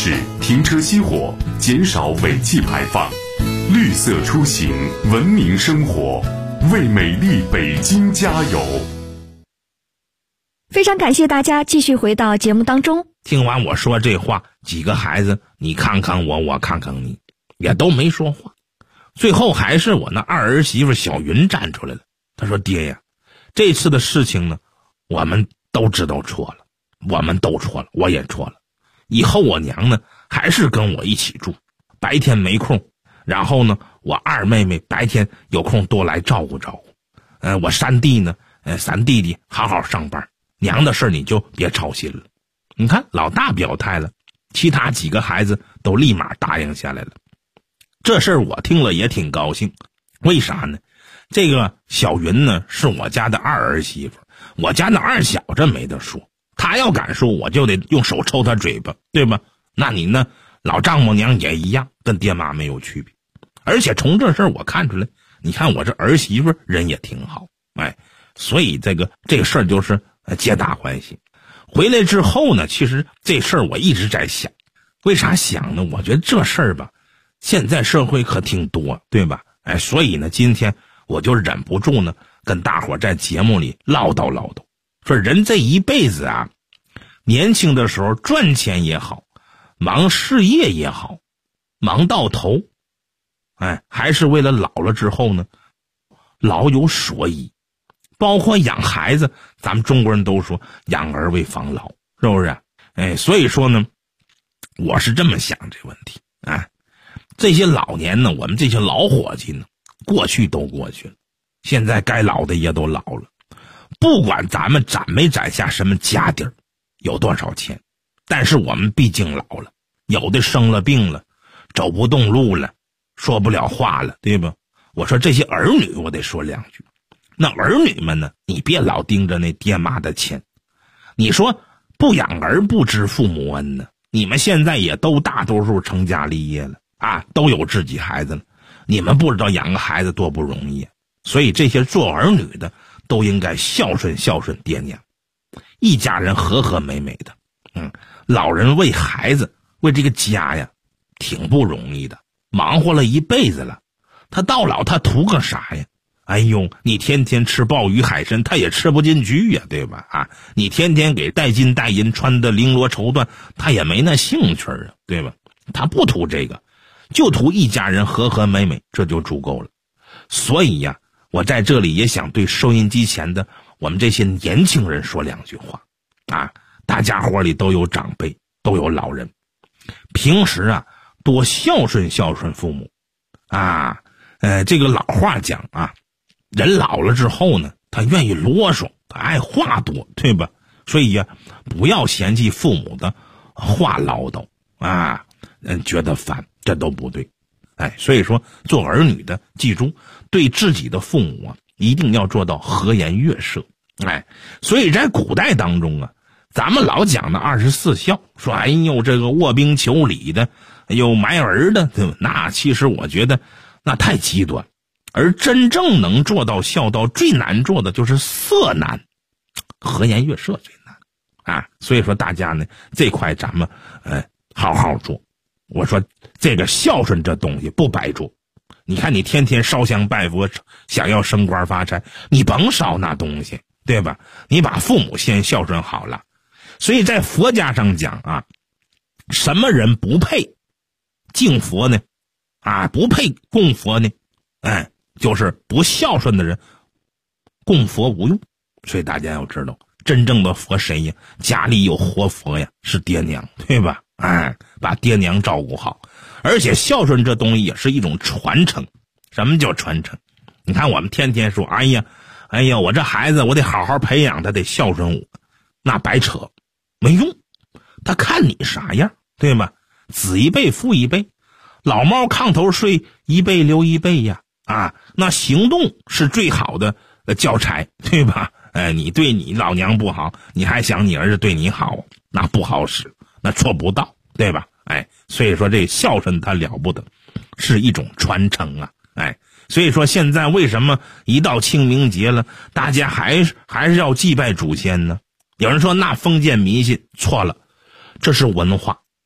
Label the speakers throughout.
Speaker 1: 是停车熄火，减少尾气排放，绿色出行，文明生活，为美丽北京加油。
Speaker 2: 非常感谢大家继续回到节目当中。
Speaker 3: 听完我说这话，几个孩子你看看我，我看看你，也都没说话。最后还是我那二儿媳妇小云站出来了，她说：“爹呀，这次的事情呢，我们都知道错了，我们都错了，我也错了。以后我娘呢还是跟我一起住，白天没空，然后呢我二妹妹白天有空多来照顾照顾。我三弟呢，三弟弟好好上班，娘的事你就别操心了。”你看老大表态了，其他几个孩子都立马答应下来了。这事儿我听了也挺高兴，为啥呢？这个小云呢是我家的二儿媳妇，我家的二小子没得说，他要敢说我就得用手抽他嘴巴，对吧？那你呢，老丈母娘也一样，跟爹妈没有区别。而且从这事儿我看出来，你看我这儿媳妇人也挺好，所以这个事儿就是皆大欢喜。回来之后呢，其实这事儿我一直在想，为啥想呢？我觉得这事儿吧，现在社会可挺多，对吧？所以呢，今天我就忍不住呢，跟大伙在节目里唠叨唠叨，说人这一辈子啊，年轻的时候赚钱也好，忙事业也好，忙到头，还是为了老了之后呢，老有所依。包括养孩子，咱们中国人都说养儿为防老，是不是？所以说呢，我是这么想这个问题啊。这些老年呢，我们这些老伙计呢，过去都过去了，现在该老的也都老了。不管咱们攒没攒下什么家底儿，有多少钱，但是我们毕竟老了，有的生了病了，走不动路了，说不了话了，对吧？我说这些儿女，我得说两句。那儿女们呢，你别老盯着那爹妈的钱，你说不养儿不知父母恩呢。你们现在也都大多数成家立业了啊，都有自己孩子了，你们不知道养个孩子多不容易。所以这些做儿女的都应该孝顺孝顺爹娘，一家人和和美美的。老人为孩子为这个家呀挺不容易的，忙活了一辈子了，他到老他图个啥呀？哎呦，你天天吃鲍鱼海参，他也吃不进去呀，对吧？你天天给带金带银，穿的绫罗绸缎，他也没那兴趣啊，对吧？他不图这个，就图一家人和和美美，这就足够了。所以呀，我在这里也想对收音机前的我们这些年轻人说两句话啊！大家伙里都有长辈，都有老人，平时啊多孝顺孝顺父母啊。这个老话讲啊，人老了之后呢，他愿意啰嗦，他爱话多，对吧？所以呀，不要嫌弃父母的话唠叨啊，觉得烦，这都不对。所以说做儿女的，记住对自己的父母啊，一定要做到和颜悦色。所以在古代当中啊，咱们老讲的24孝，说哎呦这个卧冰求鲤的，有埋儿的，对吧？那其实我觉得那太极端。而真正能做到孝道最难做的就是色难，和颜悦色最难所以说大家呢这块咱们好好做。我说这个孝顺这东西不白做，你看你天天烧香拜佛，想要升官发财，你甭烧那东西，对吧？你把父母先孝顺好了。所以在佛家上讲啊，什么人不配敬佛呢？不配供佛呢？就是不孝顺的人，供佛无用。所以大家要知道，真正的佛谁呀？家里有活佛呀，是爹娘，对吧？把爹娘照顾好。而且孝顺这东西也是一种传承。什么叫传承？你看我们天天说哎呀我这孩子我得好好培养他，得孝顺我，那白扯，没用。他看你啥样，对吧？子一辈父一辈，老猫炕头睡，一辈留一辈呀。那行动是最好的教材，对吧？你对你老娘不好，你还想你儿子对你好，那不好使，那做不到，对吧？所以说这孝顺它了不得，是一种传承啊。所以说现在为什么一到清明节了，大家还是要祭拜祖先呢？有人说那封建迷信，错了，这是文化，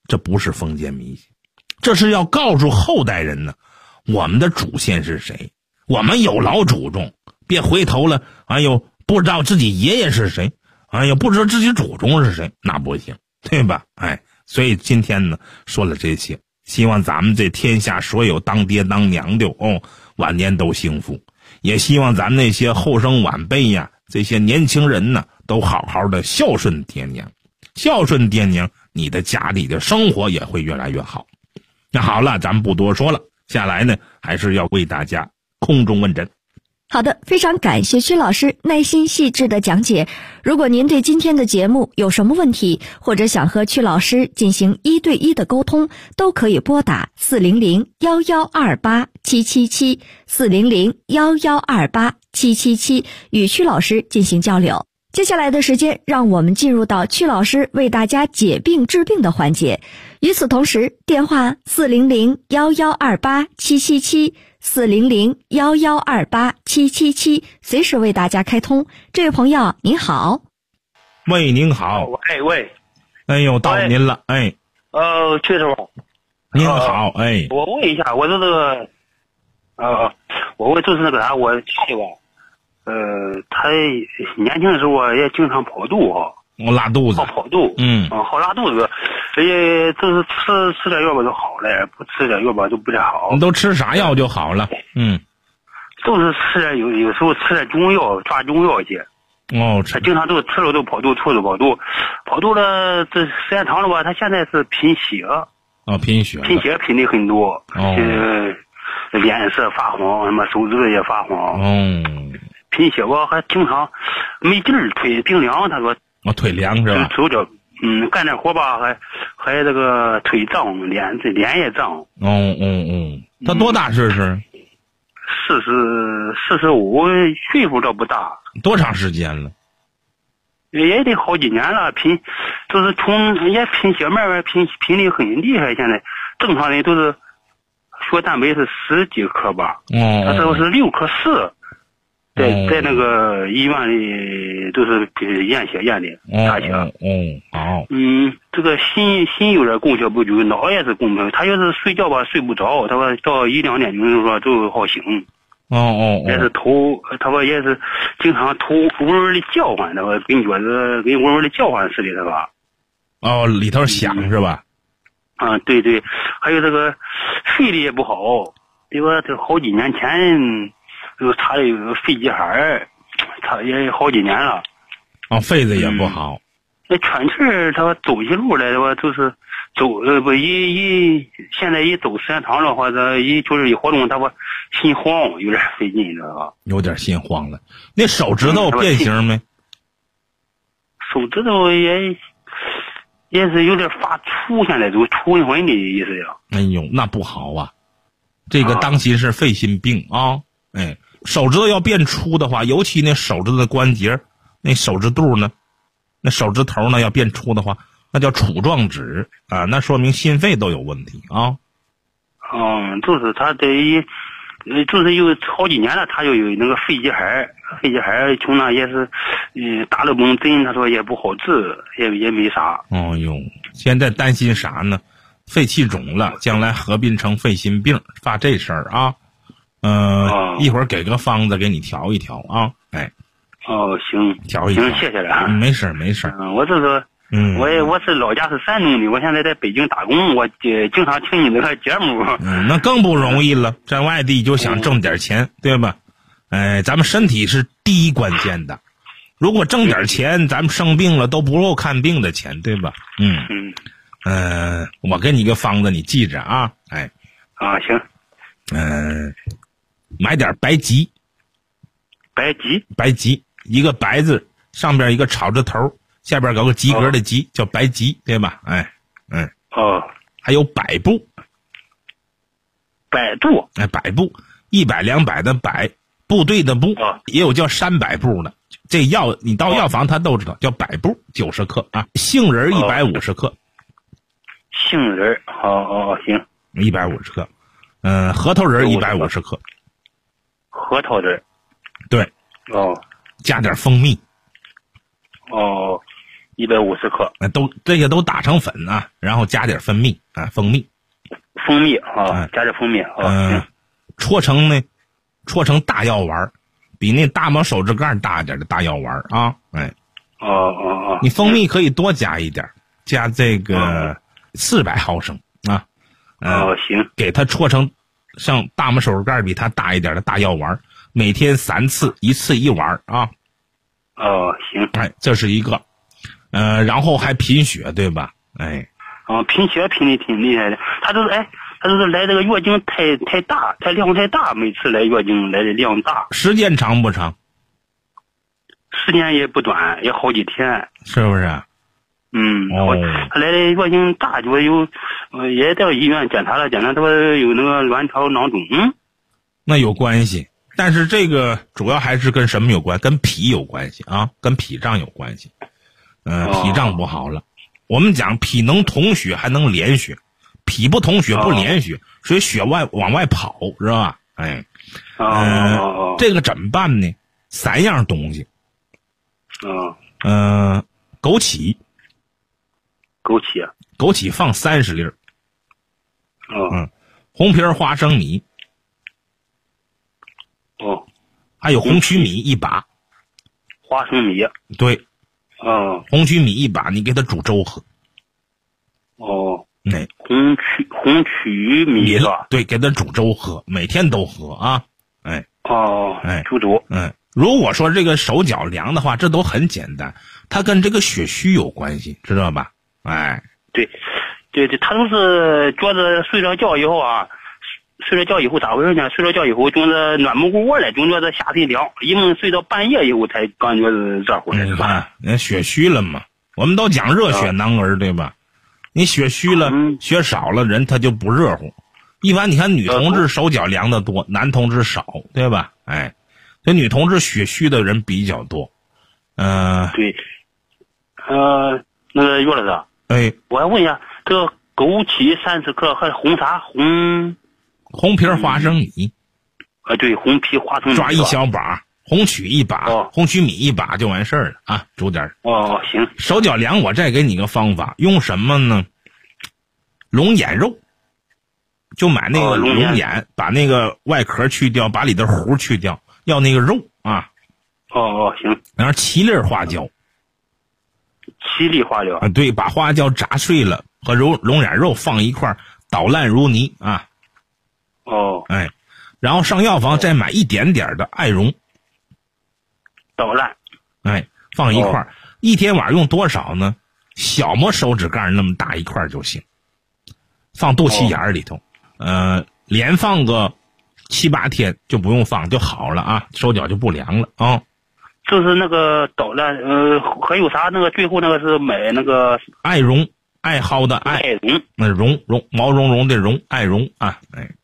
Speaker 3: 这不是封建迷信，这是要告诉后代人呢，我们的祖先是谁，我们有老祖宗，别回头了，哎呦，不知道自己爷爷是谁，哎呦，不知道自己祖宗是谁，那不行，对吧？哎，所以今天呢说了这些，希望咱们这天下所有当爹当娘的晚年都幸福，也希望咱那些后生晚辈呀，这些年轻人呢，都好好的孝顺爹娘，孝顺爹娘，你的家里的生活也会越来越好。那好了，咱们不多说了，下来呢还是要为大家空中问诊。
Speaker 2: 好的，非常感谢曲老师耐心细致的讲解。如果您对今天的节目有什么问题，或者想和曲老师进行1对1的沟通，都可以拨打400-1128-777 400-1128-777与曲老师进行交流。接下来的时间，让我们进入到曲老师为大家解病治病的环节。与此同时，电话400-1128-777 400-1128-777随时为大家开通。这位朋友您好。
Speaker 3: 喂，您好。
Speaker 4: 喂。
Speaker 3: 哎呦，到您了。哎。
Speaker 4: 曲师傅。
Speaker 3: 您好。哎。
Speaker 4: 我问一下，我说这个，我问就是那个啥，我弟弟吧，他年轻的时候也经常跑肚哈。
Speaker 3: 我拉肚子。
Speaker 4: 跑肚。好拉肚子。就是吃点药吧就好了，不吃点药吧就不太好。
Speaker 3: 你都吃啥药就好了？
Speaker 4: 都是吃点有时候吃点中药，抓中药去。他经常都吃了都跑肚，吐了跑肚了，这时间长了吧，他现在是贫血。
Speaker 3: 贫血
Speaker 4: 贫的很多。脸色发黄，什么手指头也发黄。贫血吧，还经常没劲儿，腿冰凉。他说。
Speaker 3: 腿凉是吧？
Speaker 4: 手脚。干点活吧，还这个腿胀，脸也胀。
Speaker 3: 他多大是
Speaker 4: ？45，岁数倒不大。
Speaker 3: 多长时间了？
Speaker 4: 也得好几年了，就是也贫血慢慢贫的很厉害。现在正常人都是血蛋白是10几克吧。他这个是6克4。在那个医院里都是验血验的大血。这个心有点供血不足，脑也是供不。他要是睡觉吧睡不着，他说到1、2点钟就说就好醒。也是头，他说也是经常头嗡嗡的叫唤，他说跟觉得跟嗡嗡的叫唤似的，他说。
Speaker 3: 里头响是吧？
Speaker 4: 对，还有这个肺力也不好，因为这好几年前。就查了有个肺积寒，查也好几年了。
Speaker 3: 肺子也不好。
Speaker 4: 那喘气儿，他说走起路来的话，就是走现在一走时间长了，或者就是一活动，他说心慌，有点费劲，知道吧？有
Speaker 3: 点心慌了。那手指头变形没？
Speaker 4: 手指头也是有点发粗，现在都粗魂的意思呀。
Speaker 3: 哎呦，那不好啊！这个当心是肺心病啊！手指头要变粗的话，尤其那手指头的关节，那手指肚呢，那手指头呢要变粗的话，那叫杵状指啊，那说明心肺都有问题啊。
Speaker 4: 就是他就是有好几年了，他就有那个肺积寒，从那也是，打了针，他说也不好治，也没啥。
Speaker 3: 现在担心啥呢？肺气肿了，将来合并成肺心病，发这事儿啊。一会儿给个方子给你调一调啊。
Speaker 4: 行，
Speaker 3: 调一调。
Speaker 4: 行，谢谢了。
Speaker 3: 没事。
Speaker 4: 我这个，我是老家是山东的，我现在在北京打工，我经常听你这个节目。
Speaker 3: 那更不容易了，在外地就想挣点钱，对吧？咱们身体是第一关键的，如果挣点钱，咱们生病了都不够看病的钱，对吧？我给你个方子，你记着啊。
Speaker 4: 行。
Speaker 3: 买点白吉，一个白字上边一个草字头，下边搞个及格的及，叫白吉，对吧？还有百步
Speaker 4: ，100
Speaker 3: 步，100、200的百，部队的部，也有叫300步的。这药你到药房他都知道，叫百步90克啊。杏仁150克，
Speaker 4: 杏仁行
Speaker 3: ，150克。核桃仁150克，
Speaker 4: 核桃仁，
Speaker 3: 对，
Speaker 4: 哦，
Speaker 3: 加点蜂蜜，
Speaker 4: 哦， 150克。
Speaker 3: 这些都打成粉啊，然后加点蜂蜜啊，蜂蜜
Speaker 4: 啊，加点蜂蜜啊。
Speaker 3: 搓成大药丸，比那大拇手指盖大一点的大药丸啊。你蜂蜜可以多加一点，加这个400毫升啊。
Speaker 4: 行。
Speaker 3: 给它搓成像大拇手指盖比它大一点的大药丸，每天3次，1次1丸啊。
Speaker 4: 行。
Speaker 3: 这是一个，然后还贫血，对吧？
Speaker 4: 贫血贫的挺厉害的，他都是来这个月经太大，量太大，每次来月经来的量大。
Speaker 3: 时间长不长？
Speaker 4: 时间也不短，也好几天。
Speaker 3: 是不是？
Speaker 4: 他来的月经大，就也到医院检查了，他说有那个卵巢囊肿。
Speaker 3: 那有关系，但是这个主要还是跟什么有关？跟脾有关系啊，跟脾脏有关系。脾脏不好了。我们讲脾能统血，还能连血，脾不统血不连血，所以血往外跑，知道吧？这个怎么办呢？3样东西。枸杞放30粒。红皮花生米。还有红曲米1把。
Speaker 4: 花生米。
Speaker 3: 对。红曲米1把，你给它煮粥喝。
Speaker 4: 红曲米是吧？
Speaker 3: 对，给它煮粥喝，每天都喝啊。
Speaker 4: 煮粥。
Speaker 3: 如果说这个手脚凉的话，这都很简单，它跟这个血虚有关系，知道吧？
Speaker 4: 对，他都是觉得睡着觉以后咋回事呢？睡着觉以后觉得暖不过窝来，总觉得下体凉，一梦睡到半夜以后才感觉是热乎的，是吧？
Speaker 3: 血虚了嘛，我们都讲热血囊儿，对吧？你血虚了，血少了，人他就不热乎。一般你看女同志手脚凉的多，男同志少，对吧？这女同志血虚的人比较多。
Speaker 4: 对。那个岳老师，我还问一下，这个枸杞30克和红
Speaker 3: 皮花生米。
Speaker 4: 对，红皮花生米
Speaker 3: 抓1小把，红曲1把，红曲米1把就完事儿了啊，煮点。
Speaker 4: 行。
Speaker 3: 手脚凉，我再给你个方法，用什么呢？龙眼肉，就买那个龙眼，把那个外壳去掉，把里的核去掉，要那个肉啊。
Speaker 4: 行。
Speaker 3: 然后7粒花椒。
Speaker 4: 7粒花椒。
Speaker 3: 对，把花椒炸碎了，和龙眼肉放一块，捣烂如泥啊。然后上药房再买一点点的艾绒，
Speaker 4: 捣烂。
Speaker 3: 放一块，一天晚上用多少呢？小拇手指盖那么大一块就行，放肚脐眼里头。连放个7、8天就不用放就好了啊，手脚就不凉了啊。
Speaker 4: 就是那个捣烂，还有啥？那个最后那个是买那个
Speaker 3: 艾绒，艾蒿的艾，绒毛茸茸的绒，艾绒啊。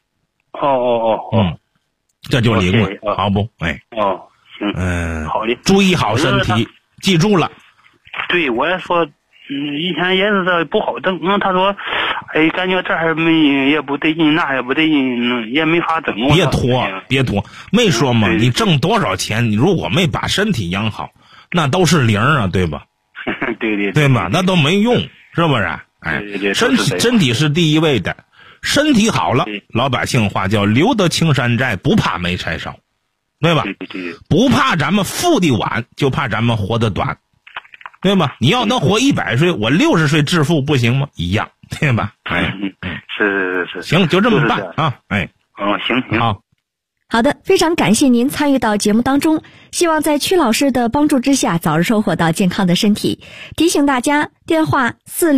Speaker 3: 这就灵了，好不？
Speaker 4: 行。好的。
Speaker 3: 注意好身体，记住了。
Speaker 4: 对，我也说，以前也是这不好整。他说，感觉这儿也不对劲，那也不对劲，也没法整。
Speaker 3: 别拖，没说嘛。你挣多少钱，你如果没把身体养好，那都是零啊，对吧？对吧？那都没用，是不是？身体是第一位的。身体好了，老百姓话叫留得青山在，不怕没柴烧，对吧？不怕咱们富的晚，就怕咱们活得短，对吧？你要能活100岁，我60岁致富不行吗？一样，对吧？
Speaker 4: 是。
Speaker 3: 行，就这么办啊！
Speaker 4: 行。
Speaker 2: 好的，非常感谢您参与到节目当中，希望在曲老师的帮助之下，早日收获到健康的身体。提醒大家，电话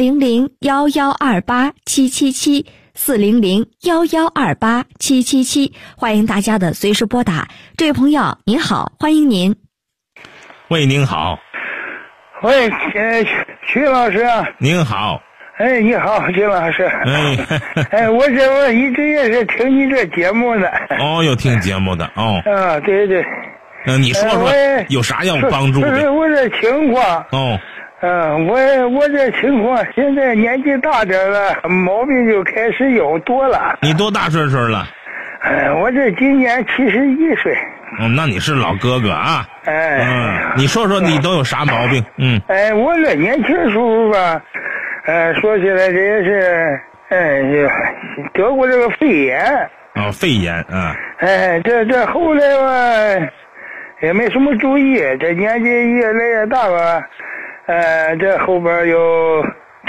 Speaker 2: 400-1128-777。400-1128-777，欢迎大家的随时拨打。这位朋友您好，欢迎您。
Speaker 3: 喂，您好。
Speaker 5: 喂，曲老师啊。
Speaker 3: 您好。
Speaker 5: 你好，曲老师。我一直也是听你这节目的。
Speaker 3: 有听节目的哦。
Speaker 5: 对。
Speaker 3: 你说说有啥要帮助的？
Speaker 5: 我这情况。我这情况现在年纪大点了，毛病就开始有多了。
Speaker 3: 你多大岁数了？
Speaker 5: 我这今年71岁。
Speaker 3: 那你是老哥哥啊。你说说你都有啥毛病？
Speaker 5: 我这年轻时候吧，说起来这也是，得过这个肺炎。
Speaker 3: 肺炎
Speaker 5: 这后来吧也没什么注意，这年纪越来越大吧，这后边有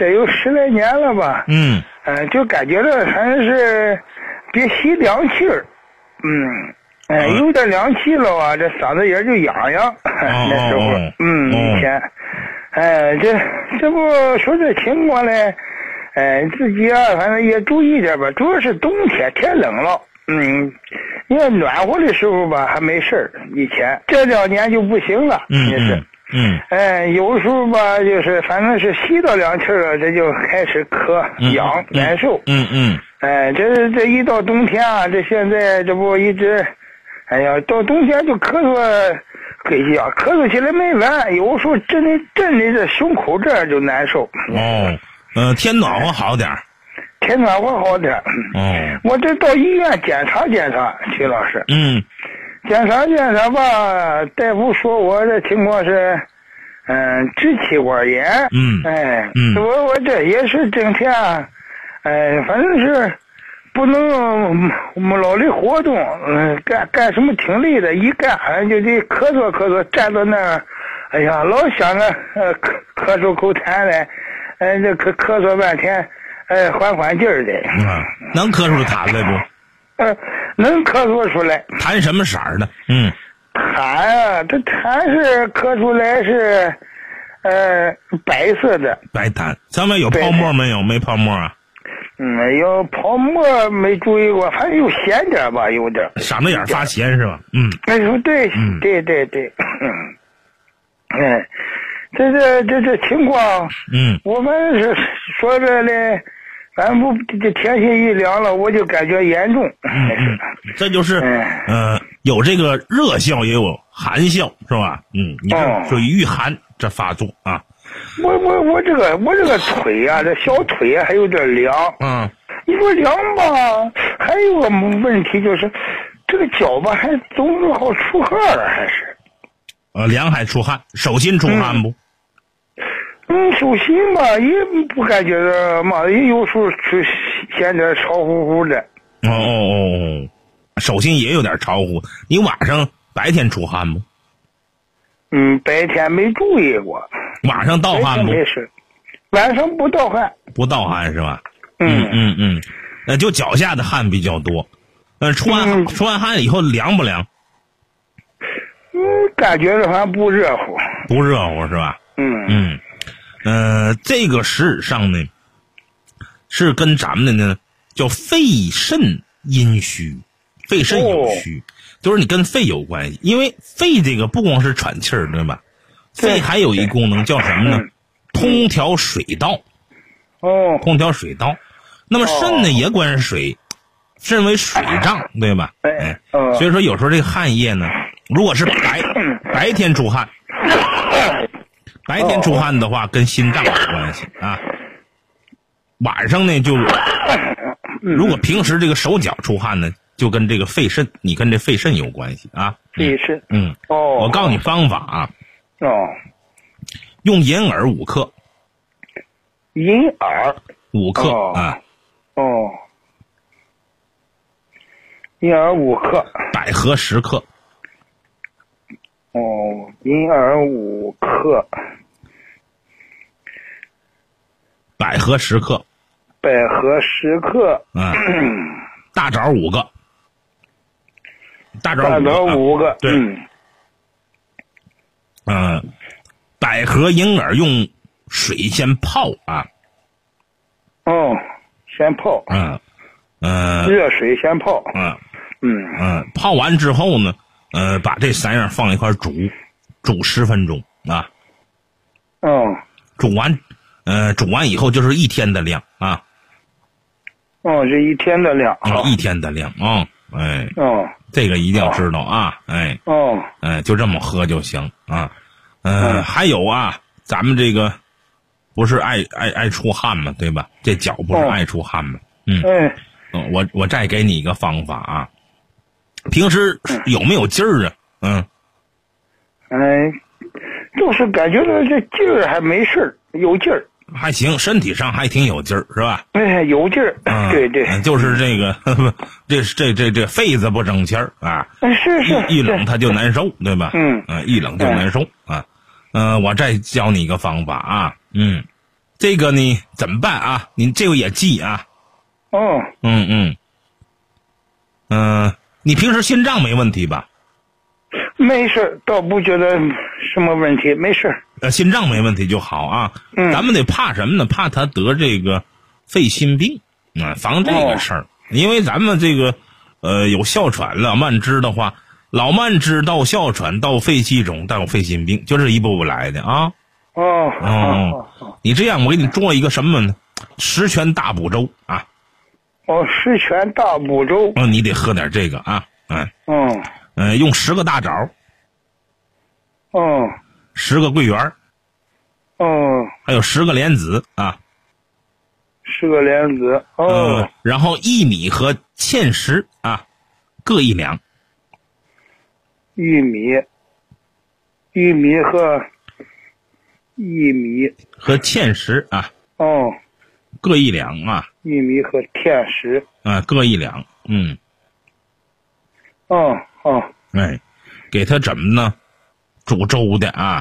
Speaker 5: 10来年了吧。就感觉到反正是别吸凉气儿。有点凉气了啊，这嗓子眼就痒痒。那时候，以前，这不说这情况嘞，自己啊，反正也注意点吧。主要是冬天天冷了，因为暖和的时候吧还没事儿，以前这2年就不行了，也是。有时候吧，就是反正是吸到凉气了，这就开始咳、痒、难受。这一到冬天啊，这现在这不一直。到冬天就咳嗽，咳嗽起来没完，有时候震的这胸口这儿就难受。
Speaker 3: 天暖和好点。
Speaker 5: 天暖和好点。我这到医院检查，徐老师。检查吧，大夫说我这情况是，支气管炎。我这也是整天，反正是。不能老的活动，干什么挺累的，一干好像就得咳嗽，站到那儿，哎呀，老想着咳嗽口痰来，这咳嗽半天，缓劲儿的。
Speaker 3: 能咳出痰来不？
Speaker 5: 能咳嗽出来。
Speaker 3: 痰什么色儿的？
Speaker 5: 痰啊，这痰是咳出来是，白色的。
Speaker 3: 白痰，上面有泡沫没有？没泡沫啊？
Speaker 5: 有泡沫没注意过，反正有咸点吧，有点
Speaker 3: 嗓子眼发咸是吧？
Speaker 5: 对，这情况，我们是说着嘞，咱不这天气一凉了，我就感觉严重。
Speaker 3: 这就是有这个热效也有寒效是吧？你这属于遇寒这发作啊。
Speaker 5: 我这个腿啊，这小腿啊还有点凉。你说凉吧，还有个问题就是这个脚吧还总是好出汗还是。
Speaker 3: 凉还出汗，手心出汗不？
Speaker 5: 手心吧也不感觉到嘛，也有时候显点潮乎乎的。
Speaker 3: 手心也有点潮乎。你晚上白天出汗不？
Speaker 5: 白天没注意过。
Speaker 3: 晚上盗汗不？
Speaker 5: 没事，晚上不盗汗。
Speaker 3: 不盗汗是吧？就脚下的汗比较多。出完汗以后凉不凉？
Speaker 5: 感觉好像不热乎。
Speaker 3: 不热乎是吧？这个实质上呢，是跟咱们的呢叫肺肾阴虚，肺肾有虚，就是你跟肺有关系。因为肺这个不光是喘气儿，对吧？肺还有一功能叫什么呢？通调水道。通调水道。那么肾呢也管水，肾为水胀，对吧？所以说有时候这个汗液呢，如果是白天出汗，白天出汗的话跟心脏有关系啊。晚上呢就，如果平时这个手脚出汗呢，就跟这个肺肾，你跟这肺肾有关系啊。
Speaker 5: 肺肾。
Speaker 3: 我告诉你方法啊。用银耳5克。
Speaker 5: 银耳
Speaker 3: 5克啊。
Speaker 5: 银耳5克。
Speaker 3: 百合10克。
Speaker 5: 银耳5克。
Speaker 3: 百合10克。
Speaker 5: 百合10克。
Speaker 3: 大枣5个。大枣
Speaker 5: 5个。
Speaker 3: 对。百合银耳用水先泡啊。
Speaker 5: 先泡。热水先泡。
Speaker 3: 泡完之后呢，把这3样放一块煮10分钟啊。煮完以后就是1天的量啊。
Speaker 5: 这1天的量。
Speaker 3: 1天的量啊。这个一定要知道啊。就这么喝就行啊。还有啊，咱们这个不是爱出汗吗？对吧？这脚不是爱出汗吗？我再给你一个方法啊。 平时有没有劲儿啊？
Speaker 5: 就是感觉到这劲儿还没事儿，有劲儿。
Speaker 3: 还行，身体上还挺有劲儿，是吧？
Speaker 5: 有劲儿，对对，
Speaker 3: 就是这个，这肺子不争气儿啊。
Speaker 5: 是
Speaker 3: 一冷它就难受，对吧？一冷就难受啊。我再教你一个方法啊。这个呢怎么办啊？你这个也记啊。你平时心脏没问题吧？
Speaker 5: 没事，倒不觉得什么问题，没事。
Speaker 3: 心脏没问题就好啊。咱们得怕什么呢？怕他得这个肺心病防这个事儿。因为咱们这个有哮喘了，慢支的话，老慢支到哮喘到肺气肿到肺心病，就这一步步来的啊。你这样，我给你做一个什么呢？10全大补粥啊。
Speaker 5: 10全大补粥。
Speaker 3: 你得喝点这个啊。用10个大枣。10个桂圆。还有10个莲子啊。
Speaker 5: 10个莲子。
Speaker 3: 然后薏米和芡实啊，各1两。
Speaker 5: 薏米和
Speaker 3: 芡实啊。各1两啊。
Speaker 5: 薏米和芡实
Speaker 3: 啊，各1两。给它怎么呢？煮粥的啊。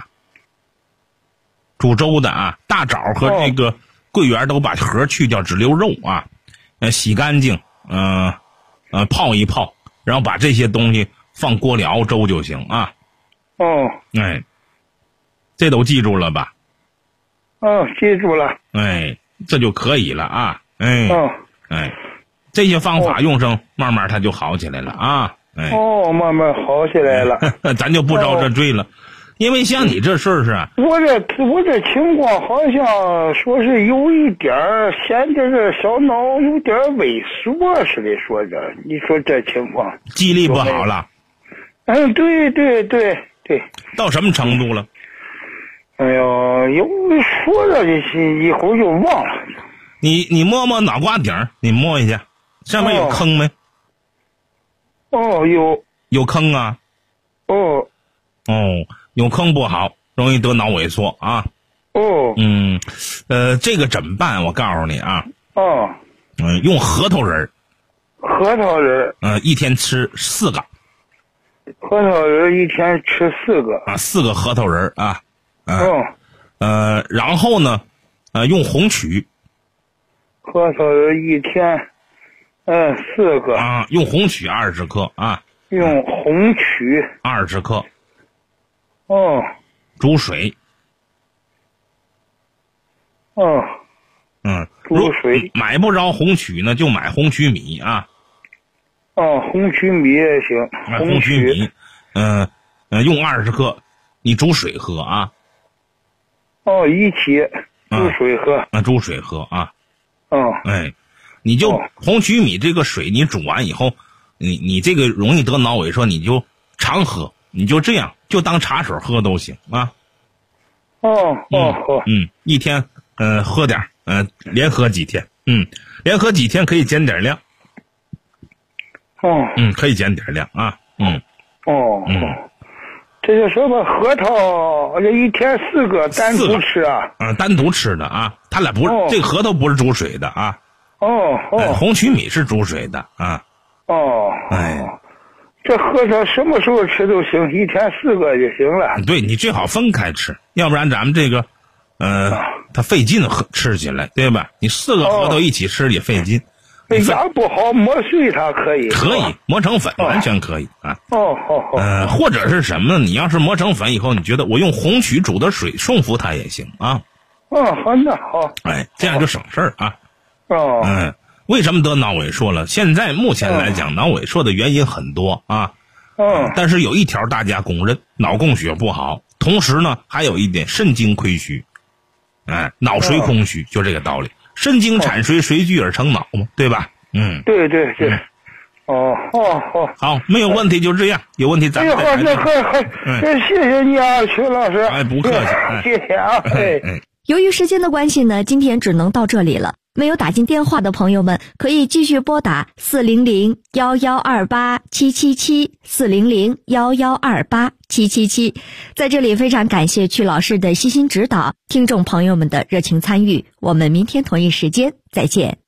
Speaker 3: 大枣和这个桂圆都把核去掉，只留肉啊。洗干净，泡一泡，然后把这些东西放锅里熬粥就行啊。这都记住了吧？
Speaker 5: 记住了。
Speaker 3: 这就可以了啊。这些方法用上，慢慢它就好起来了啊。
Speaker 5: 慢慢好起来了。
Speaker 3: 咱就不遭这罪了。因为像你这事儿是啊，
Speaker 5: 我这情况好像说是有一点儿，现在这小脑有点萎缩似的，说着，你说这情况，
Speaker 3: 记忆力不好了。
Speaker 5: 对。
Speaker 3: 到什么程度了？
Speaker 5: 哎呦，有说着一会儿就忘了。
Speaker 3: 你摸摸脑瓜顶，你摸一下，上面有坑没？有坑啊。有坑不好，容易得脑萎缩啊。这个怎么办？我告诉你啊。用核桃仁。一天吃4个。
Speaker 5: 核桃仁一天吃4个。
Speaker 3: 4个核桃仁啊。然后呢，用红曲。
Speaker 5: 核桃仁一天4个。
Speaker 3: 用红曲20克啊。
Speaker 5: 用红曲
Speaker 3: 20克。煮水。
Speaker 5: 煮水。
Speaker 3: 买不着红曲呢，就买红曲米啊。
Speaker 5: 红曲米也行。
Speaker 3: 红曲米，用20克，你煮水喝啊。
Speaker 5: 一起煮水喝。
Speaker 3: 煮水喝啊。你就红曲米这个水，你煮完以后，你这个容易得脑萎缩，你就常喝。你就这样，就当茶水喝都行啊。一天喝点，连喝几天，连喝几天可以减点量。可以减点量啊。
Speaker 5: 这就说吧，核桃这一天4个单独吃啊。
Speaker 3: 单独吃的啊，他俩不是这个核桃不是煮水的啊。红曲米是煮水的啊。
Speaker 5: 这核桃什么时候吃都行，一天4个就行了。
Speaker 3: 对，你最好分开吃，要不然咱们这个它费劲吃起来，对吧？你4个核桃一起吃也费劲。
Speaker 5: 牙不好磨碎它可以
Speaker 3: 磨成粉，完全可以啊。
Speaker 5: 或
Speaker 3: 者是什么呢？你要是磨成粉以后，你觉得我用红曲煮的水送服它也行啊。
Speaker 5: 好的好。
Speaker 3: 这样就省事儿啊。为什么得脑萎缩了？现在目前来讲，脑萎缩的原因很多啊。但是有一条大家公认，脑供血不好，同时呢还有一点肾精亏虚，脑髓空虚，就这个道理。肾精产髓，髓聚而成脑嘛，对吧？
Speaker 5: 对。
Speaker 3: 好，没有问题就这样，有问题咱们再
Speaker 5: 谈。谢谢你啊，徐老师。
Speaker 3: 不客气，
Speaker 5: 谢谢啊。
Speaker 2: 由于时间的关系呢，今天只能到这里了。 没有打进电话的朋友们，可以继续拨打400-1128-777，400-1128-777。在这里非常感谢曲老师的悉心指导，听众朋友们的热情参与。我们明天同一时间再见。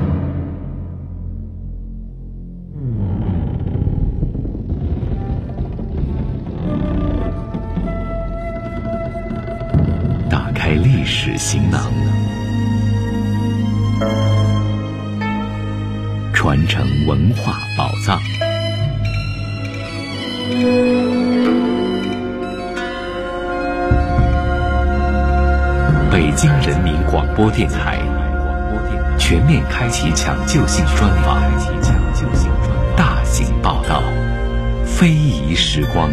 Speaker 6: 打开历史行囊，传承文化宝藏。北京人民广播电台全面开启抢救性专访，大型报道，非遗时光。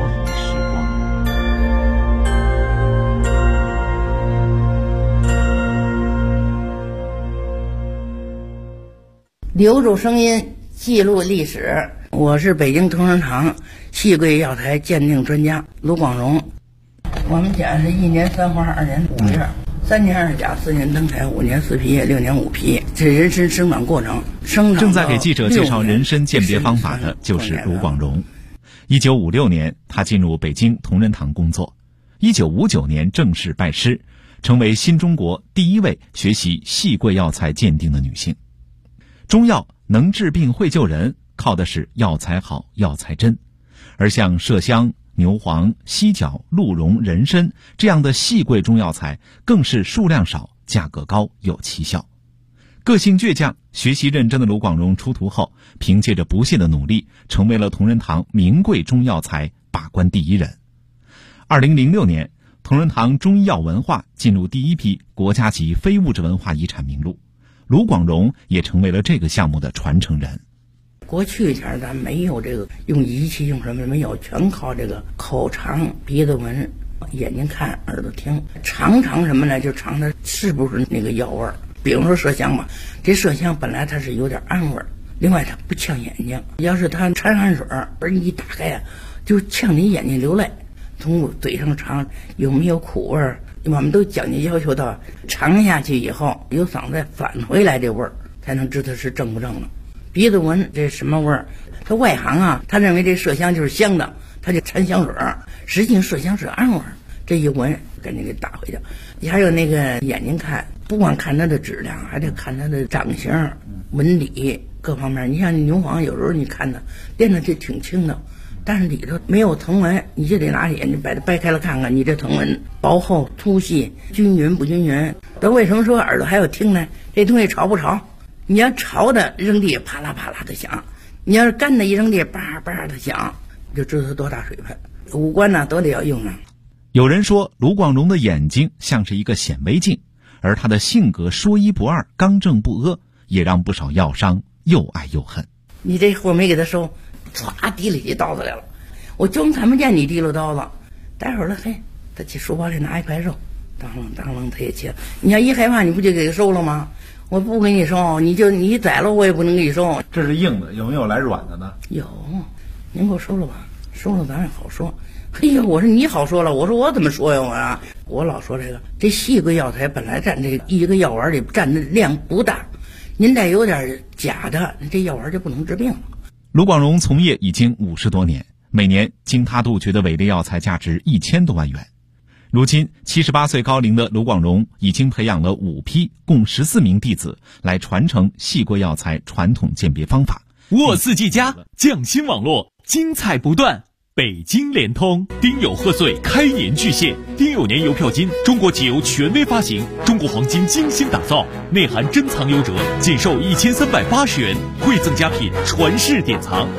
Speaker 7: 留住声音，记录历史。我是北京同仁堂戏桂药材鉴定专家卢广荣。我们家是1年3花2年5叶，3年2甲4年登台5年4皮叶6年5皮，这人参生长过程。
Speaker 8: 正在给记者介绍人参鉴别方法的就是卢广荣。1956年，他进入北京同仁堂工作。1959年正式拜师，成为新中国第一位学习戏桂药材鉴定的女性。中药能治病会救人，靠的是药材好药材真，而像麝香、牛黄、犀角、鹿茸、人参这样的细贵中药材更是数量少、价格高、有奇效。个性倔强、学习认真的卢广荣出徒后，凭借着不懈的努力，成为了同仁堂名贵中药材把关第一人。2006年，同仁堂中医药文化进入第一批国家级非物质文化遗产名录，卢广荣也成为了这个项目的传承人。
Speaker 7: 过去前咱没有这个用仪器用什么没有，全靠这个口尝、鼻子闻、眼睛看、耳朵听，尝什么呢？就尝它是不是那个药味儿。比如说麝香吧，这麝香本来它是有点暗味儿，另外它不呛眼睛。要是它掺汗水，而你一打开啊，就呛你眼睛流泪。从嘴上尝有没有苦味儿，我们都讲究要求到尝下去以后有嗓子返回来这味儿，才能知道是正不正的。鼻子闻这什么味儿？他外行啊，他认为这麝香就是香的，他就掺香水儿，实际麝香是暗味儿。这一闻赶紧给打回去。你还有那个眼睛看，不光看它的质量，还得看它的长相、纹理各方面。你像牛黄，有时候你看它练的就挺轻的，但是里头没有藤纹，你就得拿眼睛把它掰开了看看，你这藤纹薄厚、粗细、均匀不均匀。那为什么说耳朵还要听呢？这东西潮不潮？你要潮的扔地啪啦啪啦的响，你要是干的一扔地叭叭的响，你就知道它多大水分。五官呢都得要用上。
Speaker 8: 有人说卢广荣的眼睛像是一个显微镜，而他的性格说一不二、刚正不阿，也让不少药商又爱又恨。
Speaker 7: 你这货没给他收，唰提了起刀子来了，我装看不见你提了刀子，待会儿了，嘿，他去书包里拿一块肉，当啷他也切了。你要一害怕，你不就给他收了吗？我不给你收，你宰了我也不能给你收。
Speaker 3: 这是硬的，有没有来软的呢？
Speaker 7: 有，您给我收了吧，收了咱也好说。嘿呀，我说你好说了，我说我怎么说呀？我老说这细桂药材本来占这一个药丸里占的量不大，您再有点假的，这药丸就不能治病了。
Speaker 8: 卢广荣从业已经50多年，每年经他杜绝的伪劣药材价值1000多万元。如今78岁高龄的卢广荣已经培养了5批共14名弟子来传承细桂药材传统鉴别方法。
Speaker 9: 沃四季家匠心网络，精彩不断。北京联通丁酉贺岁开年巨献，丁酉年邮票金中国集邮权威发行，中国黄金精心打造，内含珍藏优折，仅售1380元，馈赠佳品传世典藏。